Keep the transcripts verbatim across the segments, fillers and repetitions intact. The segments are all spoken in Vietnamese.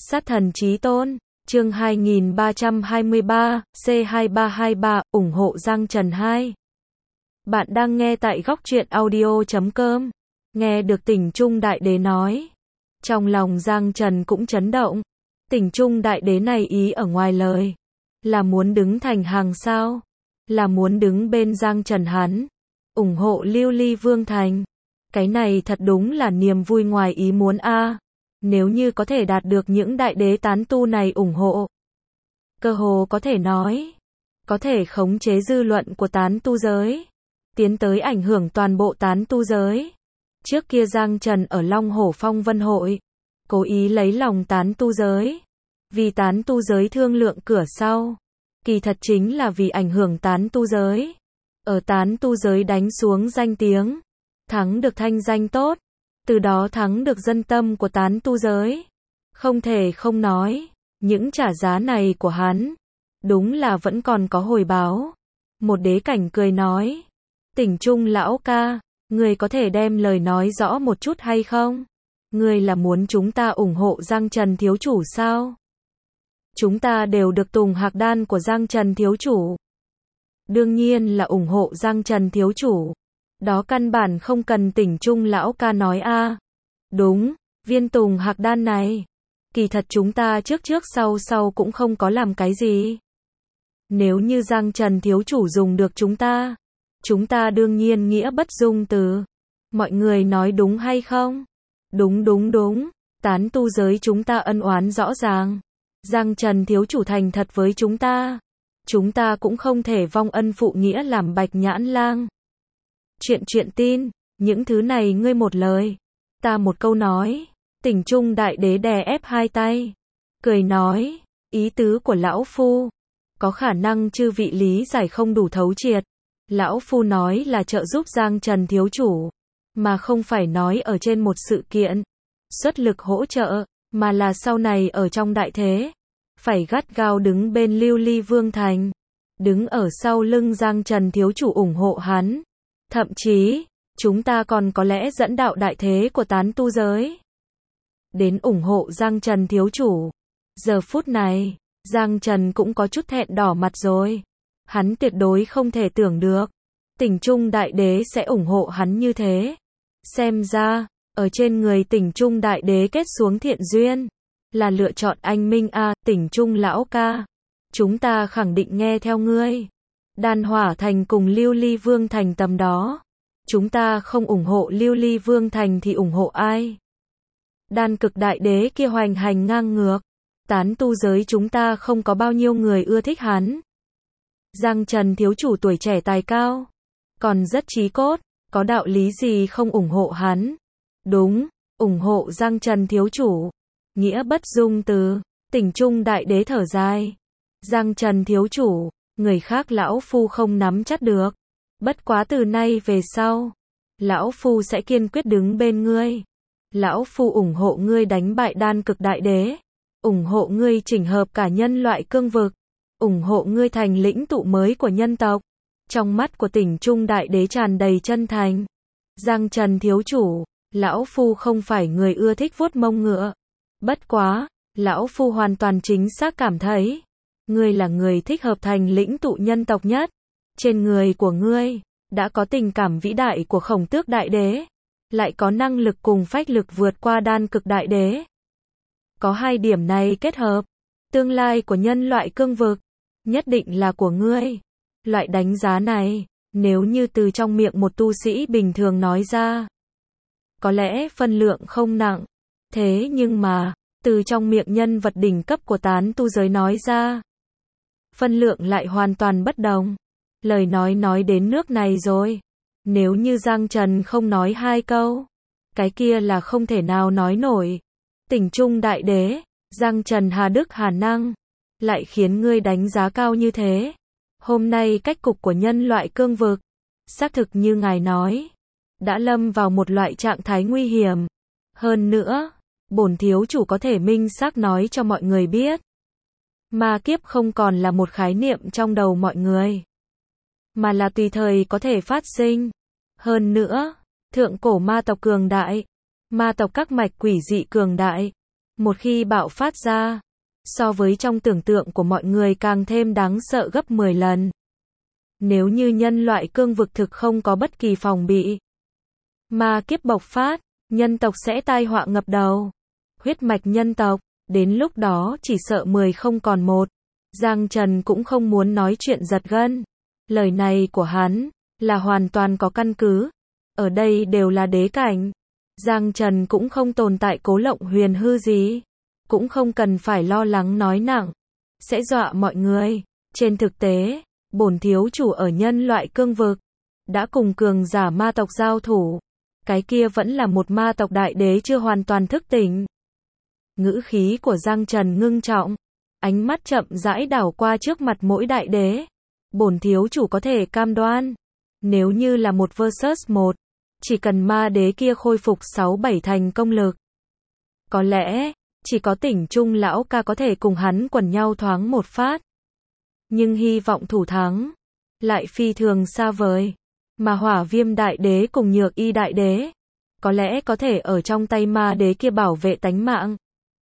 Sát thần chí tôn, chương hai nghìn ba trăm hai mươi ba, C hai ba hai ba, ủng hộ Giang Trần hai. Bạn đang nghe tại góc truyện audio chấm com. Nghe được Tỉnh Trung Đại Đế nói, trong lòng Giang Trần cũng chấn động. Tỉnh Trung Đại Đế này ý ở ngoài lời, là muốn đứng thành hàng sao? Là muốn đứng bên Giang Trần hắn, ủng hộ Lưu Ly Vương Thành. Cái này thật đúng là niềm vui ngoài ý muốn a. Nếu như có thể đạt được những đại đế tán tu này ủng hộ, cơ hồ có thể nói, có thể khống chế dư luận của tán tu giới, tiến tới ảnh hưởng toàn bộ tán tu giới. Trước kia Giang Trần ở Long Hổ Phong Vân Hội, cố ý lấy lòng tán tu giới, vì tán tu giới thương lượng cửa sau, kỳ thật chính là vì ảnh hưởng tán tu giới, ở tán tu giới đánh xuống danh tiếng, thắng được thanh danh tốt, từ đó thắng được dân tâm của tán tu giới. Không thể không nói, những trả giá này của hắn, đúng là vẫn còn có hồi báo. Một đế cảnh cười nói, Tỉnh Trung lão ca, người có thể đem lời nói rõ một chút hay không? Người là muốn chúng ta ủng hộ Giang Trần thiếu chủ sao? Chúng ta đều được tùng hạc đan của Giang Trần thiếu chủ. Đương nhiên là ủng hộ Giang Trần thiếu chủ. Đó căn bản không cần Tỉnh Trung lão ca nói a. Đúng, viên tùng hạc đan này, kỳ thật chúng ta trước trước sau sau cũng không có làm cái gì. Nếu như Giang Trần thiếu chủ dùng được chúng ta, chúng ta đương nhiên nghĩa bất dung từ. Mọi người nói đúng hay không? Đúng đúng đúng, tán tu giới chúng ta ân oán rõ ràng. Giang Trần thiếu chủ thành thật với chúng ta, chúng ta cũng không thể vong ân phụ nghĩa làm bạch nhãn lang. Chuyện chuyện tin, những thứ này ngươi một lời, ta một câu nói. Tỉnh Trung Đại Đế đè ép hai tay, cười nói, ý tứ của lão phu, có khả năng chư vị lý giải không đủ thấu triệt. Lão phu nói là trợ giúp Giang Trần thiếu chủ, mà không phải nói ở trên một sự kiện, xuất lực hỗ trợ, mà là sau này ở trong đại thế, phải gắt gao đứng bên Lưu Ly Vương Thành, đứng ở sau lưng Giang Trần thiếu chủ ủng hộ hắn. Thậm chí, chúng ta còn có lẽ dẫn đạo đại thế của tán tu giới, đến ủng hộ Giang Trần thiếu chủ. Giờ phút này, Giang Trần cũng có chút thẹn đỏ mặt rồi. Hắn tuyệt đối không thể tưởng được, Tỉnh Trung Đại Đế sẽ ủng hộ hắn như thế. Xem ra, ở trên người Tỉnh Trung Đại Đế kết xuống thiện duyên, là lựa chọn anh minh a. Tỉnh Trung lão ca, chúng ta khẳng định nghe theo ngươi. Đan Hỏa Thành cùng Lưu Ly Vương Thành tầm đó, chúng ta không ủng hộ Lưu Ly Vương Thành thì ủng hộ ai? Đan Cực Đại Đế kia hoành hành ngang ngược, tán tu giới chúng ta không có bao nhiêu người ưa thích hắn. Giang Trần thiếu chủ tuổi trẻ tài cao, còn rất trí cốt, có đạo lý gì không ủng hộ hắn? Đúng, ủng hộ Giang Trần thiếu chủ, nghĩa bất dung từ. Tỉnh Trung Đại Đế thở dài, Giang Trần thiếu chủ, người khác lão phu không nắm chắc được, bất quá từ nay về sau, lão phu sẽ kiên quyết đứng bên ngươi. Lão phu ủng hộ ngươi đánh bại Đan Cực Đại Đế, ủng hộ ngươi chỉnh hợp cả nhân loại cương vực, ủng hộ ngươi thành lĩnh tụ mới của nhân tộc. Trong mắt của Tỉnh Trung Đại Đế tràn đầy chân thành. Giang Trần thiếu chủ, lão phu không phải người ưa thích vuốt mông ngựa, bất quá, lão phu hoàn toàn chính xác cảm thấy, ngươi là người thích hợp thành lĩnh tụ nhân tộc nhất. Trên người của ngươi, đã có tình cảm vĩ đại của Khổng Tước Đại Đế, lại có năng lực cùng phách lực vượt qua Đan Cực Đại Đế. Có hai điểm này kết hợp, tương lai của nhân loại cương vực, nhất định là của ngươi. Loại đánh giá này, nếu như từ trong miệng một tu sĩ bình thường nói ra, có lẽ phân lượng không nặng. Thế nhưng mà, từ trong miệng nhân vật đỉnh cấp của tán tu giới nói ra, phân lượng lại hoàn toàn bất đồng. Lời nói nói đến nước này rồi, nếu như Giang Trần không nói hai câu, cái kia là không thể nào nói nổi. Tỉnh Trung Đại Đế, Giang Trần hà đức hà năng, lại khiến ngươi đánh giá cao như thế. Hôm nay cách cục của nhân loại cương vực, xác thực như ngài nói, đã lâm vào một loại trạng thái nguy hiểm. Hơn nữa, bổn thiếu chủ có thể minh xác nói cho mọi người biết, ma kiếp không còn là một khái niệm trong đầu mọi người, mà là tùy thời có thể phát sinh. Hơn nữa, thượng cổ ma tộc cường đại, ma tộc các mạch quỷ dị cường đại, một khi bạo phát ra, so với trong tưởng tượng của mọi người càng thêm đáng sợ gấp mười lần. Nếu như nhân loại cương vực thực không có bất kỳ phòng bị, ma kiếp bộc phát, nhân tộc sẽ tai họa ngập đầu. Huyết mạch nhân tộc, đến lúc đó chỉ sợ mười không còn một. Giang Trần cũng không muốn nói chuyện giật gân. Lời này của hắn là hoàn toàn có căn cứ. Ở đây đều là đế cảnh. Giang Trần cũng không tồn tại cố lộng huyền hư gì. Cũng không cần phải lo lắng nói nặng. Sẽ dọa mọi người. Trên thực tế, bổn thiếu chủ ở nhân loại cương vực. Đã cùng cường giả ma tộc giao thủ. Cái kia vẫn là một ma tộc đại đế chưa hoàn toàn thức tỉnh. Ngữ khí của Giang Trần ngưng trọng. Ánh mắt chậm rãi đảo qua trước mặt mỗi đại đế. Bổn thiếu chủ có thể cam đoan. Nếu như là một versus một. Chỉ cần ma đế kia khôi phục sáu bảy thành công lực. Có lẽ, chỉ có tỉnh trung lão ca có thể cùng hắn quần nhau thoáng một phát. Nhưng hy vọng thủ thắng. Lại phi thường xa vời. Mà hỏa viêm đại đế cùng nhược y đại đế. Có lẽ có thể ở trong tay ma đế kia bảo vệ tánh mạng.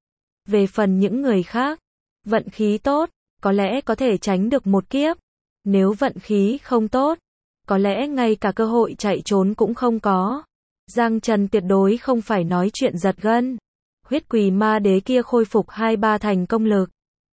Về phần những người khác. Vận khí tốt, có lẽ có thể tránh được một kiếp. Nếu vận khí không tốt, có lẽ ngay cả cơ hội chạy trốn cũng không có. Giang Trần tuyệt đối không phải nói chuyện giật gân. Huyết quỷ ma đế kia khôi phục hai ba thành công lực.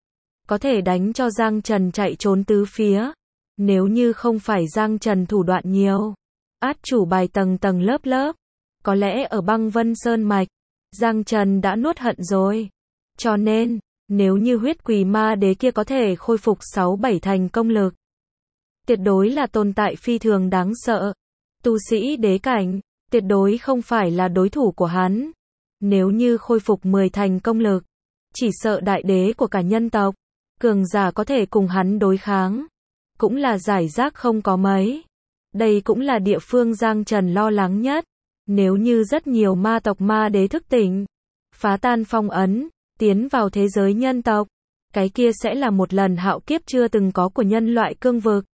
Có thể đánh cho Giang Trần chạy trốn tứ phía. Nếu như không phải Giang Trần thủ đoạn nhiều. Át chủ bài tầng tầng lớp lớp. Có lẽ ở băng vân sơn mạch, Giang Trần đã nuốt hận rồi. Cho nên, nếu như huyết quỷ ma đế kia có thể khôi phục sáu bảy thành công lực. Tuyệt đối là tồn tại phi thường đáng sợ. Tu sĩ đế cảnh, tuyệt đối không phải là đối thủ của hắn. Nếu như khôi phục mười thành công lực, chỉ sợ đại đế của cả nhân tộc, cường giả có thể cùng hắn đối kháng. Cũng là giải rác không có mấy. Đây cũng là địa phương Giang Trần lo lắng nhất. Nếu như rất nhiều ma tộc ma đế thức tỉnh, phá tan phong ấn, tiến vào thế giới nhân tộc, cái kia sẽ là một lần hạo kiếp chưa từng có của nhân loại cương vực.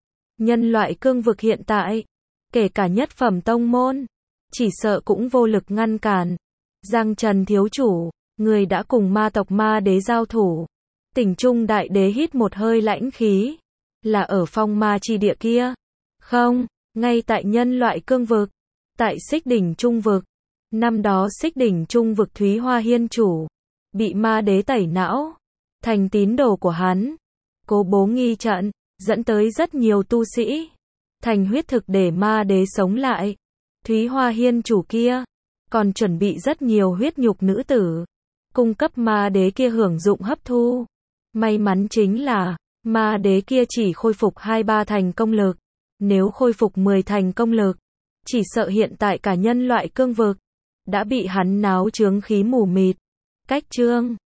Nhân loại cương vực hiện tại, kể cả nhất phẩm tông môn, chỉ sợ cũng vô lực ngăn cản. Giang Trần thiếu chủ, người đã cùng ma tộc ma đế giao thủ. Tỉnh trung đại đế hít một hơi lãnh khí. Là ở phong ma chi địa kia? Không, ngay tại nhân loại cương vực. Tại xích đỉnh trung vực. Năm đó xích đỉnh trung vực Thúy Hoa Hiên chủ bị ma đế tẩy não, thành tín đồ của hắn, cố bố nghi trận, dẫn tới rất nhiều tu sĩ thành huyết thực để ma đế sống lại. Thúy Hoa Hiên chủ kia còn chuẩn bị rất nhiều huyết nhục nữ tử, cung cấp ma đế kia hưởng dụng hấp thu. May mắn chính là ma đế kia chỉ khôi phục hai ba thành công lực. Nếu khôi phục mười thành công lực, chỉ sợ hiện tại cả nhân loại cương vực đã bị hắn náo chướng khí mù mịt. Cách chương